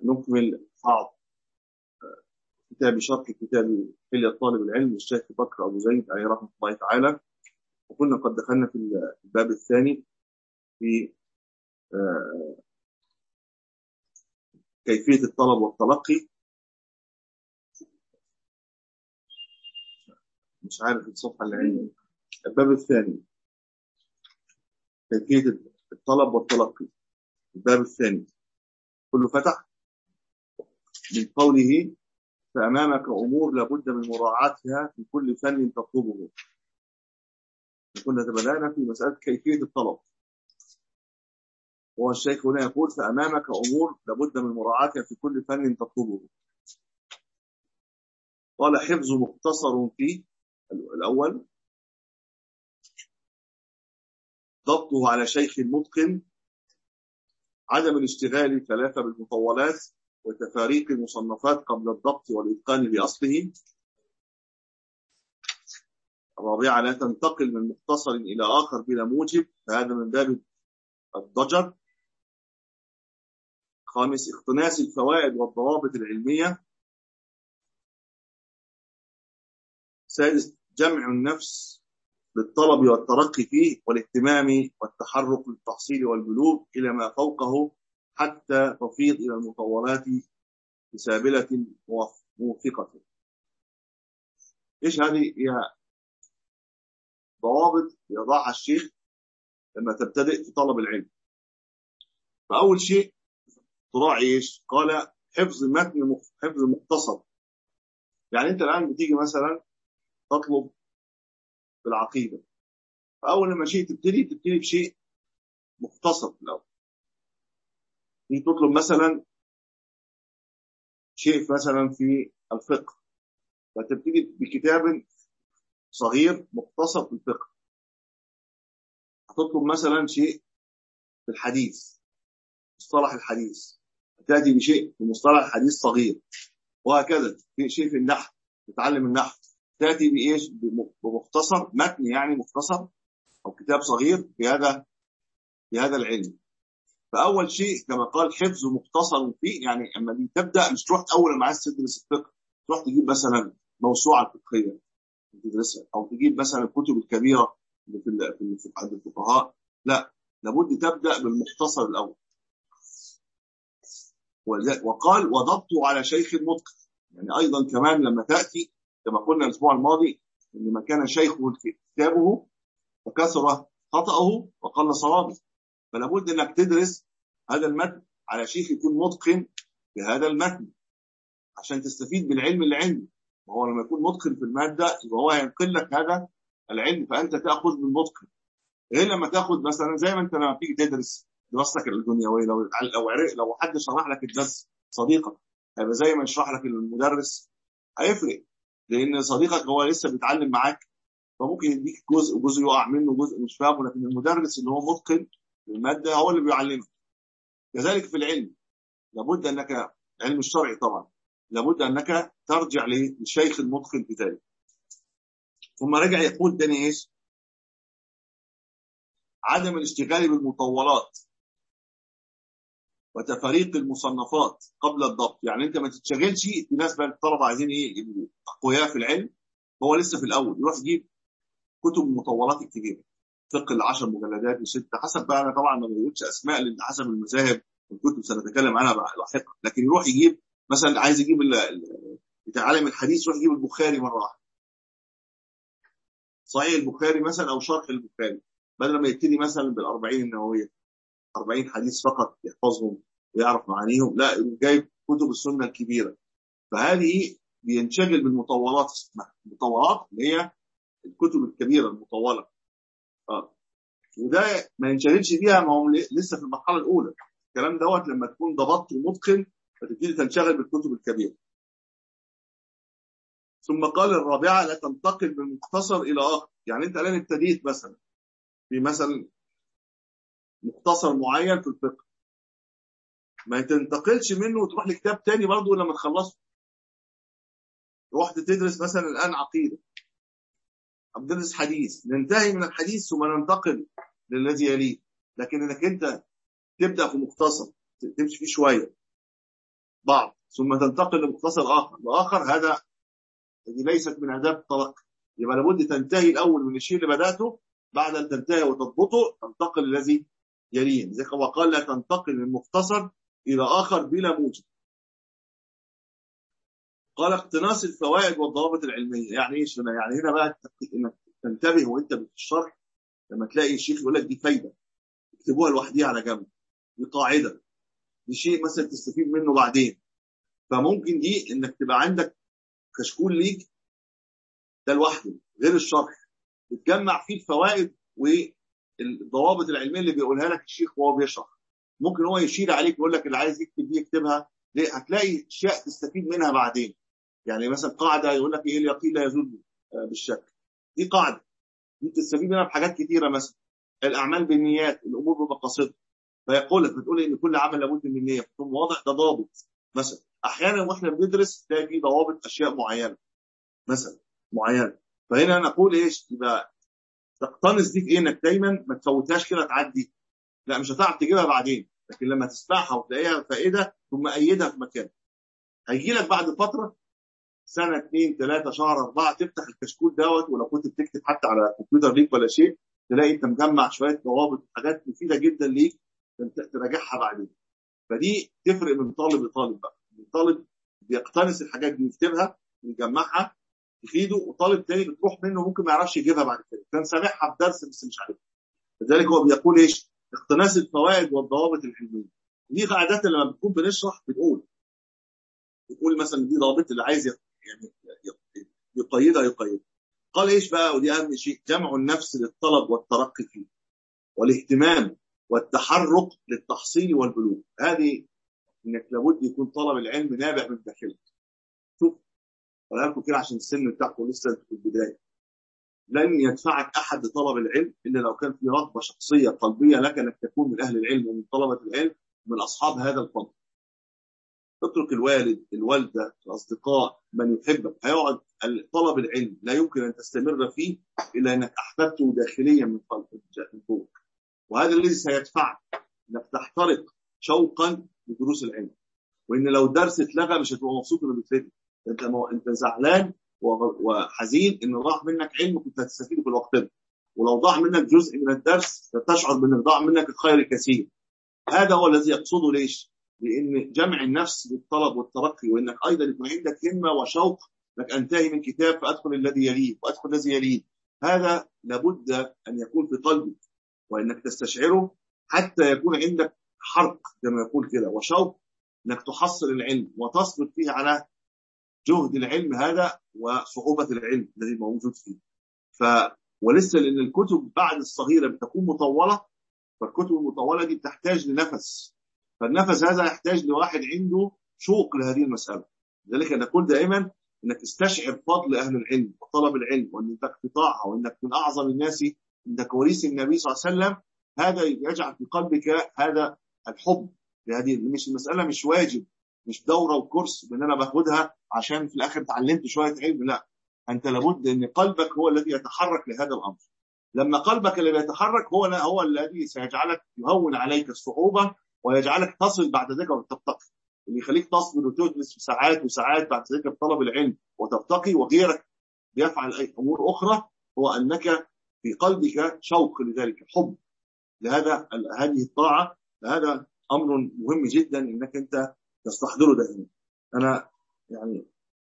نكمل بعض كتاب شرح كتاب حلية طالب العلم للشيخ بكر أبو زيد عليه رحمة الله تعالى. وكنا قد دخلنا في الباب الثاني في كيفية الطلب والتلقي. مش عارف الصفحة اللي عندي. الباب الثاني كيفية الطلب والتلقي، الباب الثاني كله فتح من قوله فأمامك أمور لابد من مراعاتها في كل فن تطلبه. كنا بدأنا في مسألة كيفية الطلب، والشيخ هنا يقول فأمامك أمور لابد من مراعاتها في كل فن تطلبه. قال حفظ مختصر فيه الأول، ضبطه على شيخ متقن، عدم الاشتغال ثلاثة بالمطولات وتفاريق المصنفات قبل الضبط والإتقان بأصله. الرابعة لا تنتقل من مختصر إلى آخر بلا موجب، فهذا من باب الضجر. خامس اقتناس الفوائد والضوابط العلمية. سادس جمع النفس بالطلب والترقي فيه والاهتمام والتحرك للتحصيل والبلوغ إلى ما فوقه حتى تفيض إلى المطولات بسابلة موفقة. إيش هذه؟ هي ضوابط يضعها الشيخ لما تبتدئ في طلب العلم. فأول شيء تراعي إيش؟ قال حفظ متن، حفظ مختصر. يعني أنت الآن بتيجي مثلا تطلب بالعقيدة، فأول لما شيء تبتدي بشيء مختصر في الأول. تيجي تطلب مثلا شيء مثلا في الفقه، فتبتدي بكتاب صغير مختصر في الفقه. هتطلب مثلا شيء في الحديث، مصطلح الحديث، تأتي بشيء في مصطلح الحديث صغير، وهكذا. في شيء في النحو، تتعلم النحو، تأتي بإيش؟ بمختصر، متن يعني مختصر أو كتاب صغير في هذا العلم. فأول شيء كما قال حفظ مختصر فيه، يعني أما تبدأ مش تروح أول ما عايز تدرس الفقه تروح تجيب مثلا موسوعة فقهية تدرسها، أو تجيب مثلا الكتب الكبيرة اللي في عند الفقهاء. لا، لابد تبدأ بالمختصر الأول. وقال وضبطه على شيخ متقن، يعني أيضا كمان لما تأتي كما قلنا الأسبوع الماضي إن ما كان شيخه كتابه وكثر خطأه وقل صوابه، فلابد أنك تدرس هذا المتن على شيخ يكون متقن بهذا المتن عشان تستفيد بالعلم اللي عنده. وهو لما يكون متقن في المادة يبقى هو هينقل لك هذا العلم، فأنت تأخذ من متقن. غير لما تأخذ مثلا زي ما أنت لما تيجي تدرس دراستك الدنيوية، لو حد شرح لك الدرس صديقك هيبقى زي ما يشرح لك المدرس، هيفرق، لأن صديقك هو لسه بيتعلم معاك، فممكن يديك جزء يقع منه، جزء مش فاهمه، لكن المدرس اللي هو متقن المادة هو اللي بيعلمك. كذلك في العلم، لابد أنك علم الشرعي طبعا لابد أنك ترجع للشيخ المتقن في ذلك. ثم رجع يقول تاني إيش؟ عدم الاشتغال بالمطولات وتفاريق المصنفات قبل الضبط. يعني أنت ما تتشغلش. في ناس بقى الطلبة عايزين إيه؟ يبقوا أقوياء في العلم، هو لسه في الأول يروح يجيب كتب المطولات الكبيرة، فقه ال10 مجلدات و6، حسب بقى. أنا طبعا ما بقولش أسماء لأن حسب المذاهب والكتب سنتكلم عنها لاحقا، لكن يروح يجيب مثلا عايز يجيب يتعلم الحديث، يروح يجيب البخاري مرة واحدة، صحيح البخاري مثلا أو شرح البخاري، بدل ما يبتدي مثلا بال40 النووية 40 حديث فقط يحفظهم ويعرف معانيهم، لا جايب كتب السنة الكبيرة. فهذه بينشغل بالمطولات، اسمها المطولات اللي هي الكتب الكبيرة المطولة. وده ما ينشغلش بيها، ما هم لسه في المرحلة الأولى. الكلام دوت لما تكون ضبطت ومتقن فتبتدي تنشغل بالكتب الكبيرة. ثم قال الرابعة لا تنتقل من مختصر إلى آخر. يعني أنت الآن ابتديت مثلا في مثلا مختصر معين في الفقه، ما تنتقلش منه وتروح لكتاب تاني برضه لما تخلصه. رحت تدرس مثلا الآن عقيدة، تدرس حديث، ننتهي من الحديث ثم ننتقل للذي يليه. لكن انك انت تبدأ في مختصر تمشي فيه شوية، بعض ثم تنتقل لمختصر آخر هذا دي ليست من آداب التلقي. يبقى لابد تنتهي الأول من الشيء اللي بدأته، بعد أن تنتهي وتضبطه تنتقل الذي يليه. زي ما قال لا تنتقل من مختصر إلى آخر بلا موجب. قال اقتناص الفوائد والضوابط العلمية. يعني ايش هنا؟ يعني هنا بقى انك تنتبه وانت بالشرح لما تلاقي الشيخ يقول لك دي فايدة اكتبوها لوحديها على جنب، دي قاعدة، دي شيء مثلا تستفيد منه بعدين. فممكن دي انك تبقى عندك كشكول ليك ده لوحده غير الشرح، بتجمع فيه الفوائد والضوابط العلمية اللي بيقولها لك الشيخ وهو بيشرح. ممكن هو يشير عليك ويقول لك اللي عايز يكتب دي يكتبها، ليه؟ هتلاقي اشياء تستفيد منها بعدين. يعني مثلا قاعدة يقول لك ايه اليقين لا يزول بالشك، دي قاعدة دي تستفيد منها بحاجات كثيرة. مثلا الأعمال بالنيات، الأمور بمقاصدها، فيقول لك بتقول ان كل عمل لابد من نية، فتكون واضح ده ضابط. مثلا احيانا واحنا بندرس تلاقي في ضوابط اشياء معينة مثلا معينة، فهنا نقول ايش؟ يبقى تقتنص دي في ايه؟ انك دايما ما تفوتهاش كده تعدي، لا مش هتعرف تجيبها بعدين، لكن لما تسمعها وتلاقيها فائدة ثم أيدها في مكان، هيجي لك بعد فترة سنة 2 3 شهر 4 تفتح الكشكول دوت، ولو كنت بتكتب حتى على كمبيوتر ليك ولا شيء تلاقي انت مجمع شوية ضوابط وحاجات مفيدة جدا ليك تراجعها بعدين. فدي تفرق من طالب لطالب بقى. طالب بيقتنص الحاجات دي ويكتبها ويجمعها تفيده، وطالب تاني بتروح منه ممكن ما يعرفش يجيبها بعد كده، كان سامعها في درس بس مش عارف. لذلك هو بيقول ايش؟ اقتناص الفوائد والضوابط العلميه. دي قاعدات لما بنكون بنشرح بتقول مثلا دي ضابط اللي عايز يعني يقيدها يقيدها. قال ايش بقى؟ ودي اهم شيء، جمع النفس للطلب والترقي فيه والاهتمام والتحرك للتحصيل والبلوغ. هذه انك لابد يكون طلب العلم نابع من داخلك. شوف قولها لكم كده عشان السن بتاعكم لسه في البدايه. لن يدفعك احد لطلب العلم الا لو كان في رغبه شخصيه قلبيه لك انك تكون من اهل العلم ومن طلبه العلم من اصحاب هذا الفضل. اترك الوالد، الوالده، الاصدقاء، من يحبك. هيقعد طلب العلم لا يمكن ان تستمر فيه الا انك احببته داخليا من قلبك من جوه، وهذا الذي سيدفعك انك تحترق شوقا لدروس العلم. وان لو الدرس اتلغى مش هتبقى مبسوط انه بيتلغي، انت زعلان وحزين ان ضاع منك علم كنت هتستفيده في الوقت ده، ولو ضاع منك جزء من الدرس تشعر بان ضاع منك الخير الكثير. هذا هو الذي يقصده. ليش؟ لان جمع النفس بالطلب والترقي، وانك ايضا يكون عندك همه وشوق انك انتهي من كتاب فادخل الذي يليه وادخل الذي يليه. هذا لابد ان يكون في قلبك وانك تستشعره حتى يكون عندك حرق زي ما يقول كده وشوق انك تحصل العلم وتصبر فيه على جهد العلم هذا وصعوبة العلم الذي موجود فيه. ولسه لأن الكتب بعد الصغيرة بتكون مطولة، فالكتب المطولة دي بتحتاج لنفس، فالنفس هذا يحتاج لواحد عنده شوق لهذه المسألة. لذلك نقول دائما انك تستشعر فضل اهل العلم وطلب العلم وانك تطاعها وانك من اعظم الناس عند كواليس النبي صلى الله عليه وسلم. هذا يجعل في قلبك هذا الحب لهذه. مش المسألة مش واجب، مش دورة وكورس بان انا باخدها عشان في الاخر اتعلمت شوية علم، لا، انت لابد ان قلبك هو الذي يتحرك لهذا الامر. لما قلبك اللي بيتحرك هو الذي سيجعلك يهون عليك الصعوبة ويجعلك تصل بعد ذلك وترتقي. اللي يخليك تصبر وتجلس في ساعات وساعات بعد ذلك بطلب العلم وترتقي وغيرك بيفعل أي أمور أخرى، هو أنك في قلبك شوق لذلك، حب لهذا هذه الطاعة. هذا أمر مهم جدا أنك أنت تستحضره دائما. أنا يعني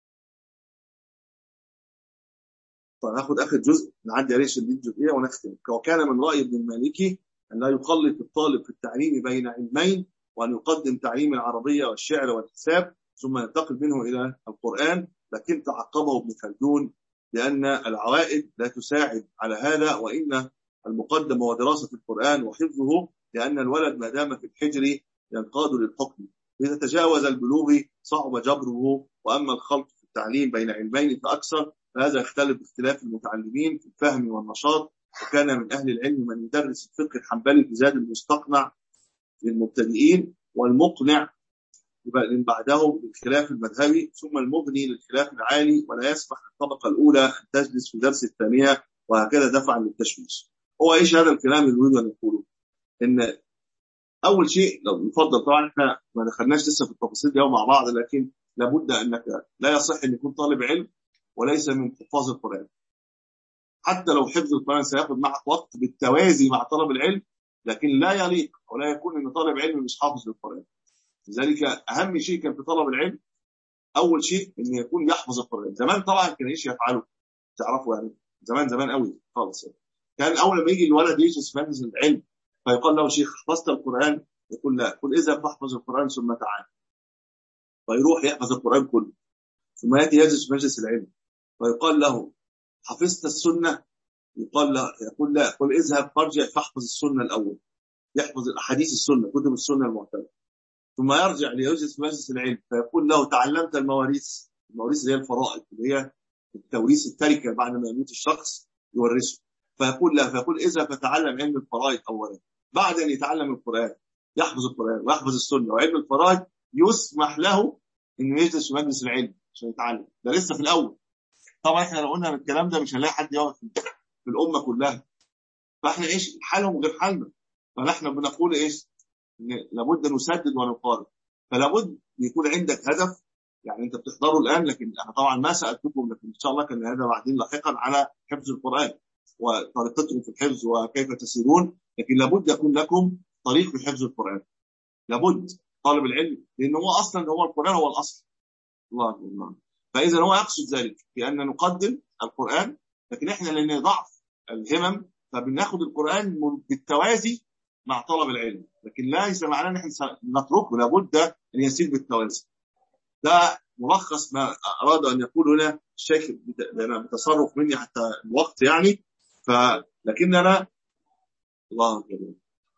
فناخد آخر جزء نعدي عليه الجزئية ونختم. وكان من رأي ابن المالكي أن لا يخلط الطالب في التعليم بين علمين، وأن يقدم تعليم العربية والشعر والحساب ثم ينتقل منه إلى القرآن. لكن تعقبه ابن خلدون لأن العوائد لا تساعد على هذا، وإن المقدم هو دراسة القرآن وحفظه، لأن الولد ما دام في الحجر ينقاد للحكم، إذا تجاوز البلوغ صعب جبره. وأما الخلط في التعليم بين علمين فأكثر، فهذا يختلف باختلاف المتعلمين في الفهم والنشاط. وكان من أهل العلم من يدرس الفقه الحنبلي في زاد المستقنع للمبتدئين، والمقنع من بعده للخلاف المذهبي، ثم المغني للخلاف العالي، ولا يسمح للطبقة الأولى أن تجلس في درس الثانية، وهكذا دفعا للتشويش. هو إيش هذا الكلام اللي يريد أن يقوله؟ إن اول شيء لو يفضل، طبعا احنا ما دخلناش لسه في التفاصيل دي مع بعض، لكن لابد انك لا يصح ان يكون طالب علم وليس من حفاظ القران. حتى لو حفظ القران سياخذ معك وقت بالتوازي مع طلب العلم، لكن لا يليق ولا يكون ان طالب علم مش حافظ للقران. لذلك اهم شيء كان في طلب العلم اول شيء ان يكون يحفظ القران. زمان طبعا كان ايش يفعلوا تعرفوا يعني، زمان زمان قوي خالص يعني. كان اول ما يجي الولد يجلس في مجلس العلم فيقال له شيخ حفظت القران؟ يقول لا. قل اذا فاحفظ القران ثم تعال. فيروح يحفظ القران كله، ثم ياتي يجلس في مجلس العلم فيقال له حفظت السنه؟ يقول لا. قل اذهب فارجع فاحفظ السنه الاول. يحفظ الاحاديث السنه، كتب السنه المعتمده، ثم يرجع ليجلس في مجلس العلم فيقول له تعلمت المواريث؟ المواريث اللي هي الفرائض، اللي هي التوريث التركه بعد ما يموت الشخص يورثه. فيقول لا. فيقول اذا فتعلم علم الفرائض اولا. بعد ان يتعلم القران، يحفظ القران ويحفظ السنه وعلم الفرائض، يسمح له انه يجلس في مجلس العلم عشان يتعلم. ده لسه في الاول. طبعا احنا لو قلنا الكلام ده مش هنلاقي حد يقعد في الامه كلها. فاحنا ايش حالهم غير حالنا. فنحن بنقول ايش؟ إن لابد نسدد ونقارب. فلابد يكون عندك هدف. يعني انت بتحضره الان، لكن انا طبعا ما سالتكم، لكن ان شاء الله كان هذا بعدين لاحقا على حفظ القران وطريقتكم في الحفظ وكيف تسيرون. لكن لابد يكون لكم طريق في حفظ القران. لابد طالب العلم، لان هو اصلا هو القران هو الاصل. الله أكبر. فاذا هو يقصد ذلك بان نقدم القران، لكن احنا لان ضعف الهمم فبناخد القران بالتوازي مع طلب العلم، لكن ليس معناه ان احنا نتركه، لابد ان يسير بالتوازي. ده ملخص ما اراد ان يقول هنا الشيخ بتصرف مني حتى الوقت يعني. فلكننا الله أكبر.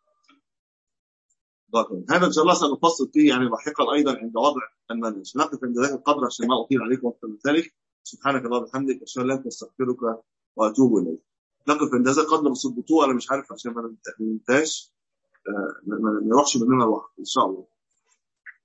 هذا ان شاء الله سنفصل فيه يعني لاحقا ايضا عند وضع المنهج. نقف عند ذلك القدر عشان ما اطيل عليكم اكثر من ذلك. سبحانك اللهم وبحمدك اشهد ان لا اله الا انت استغفرك واتوب اليك. نقف عند هذا القدر، بس البطوله انا مش عارف عشان ما ننتهاش، ما نروحش مننا الوقت ان شاء الله.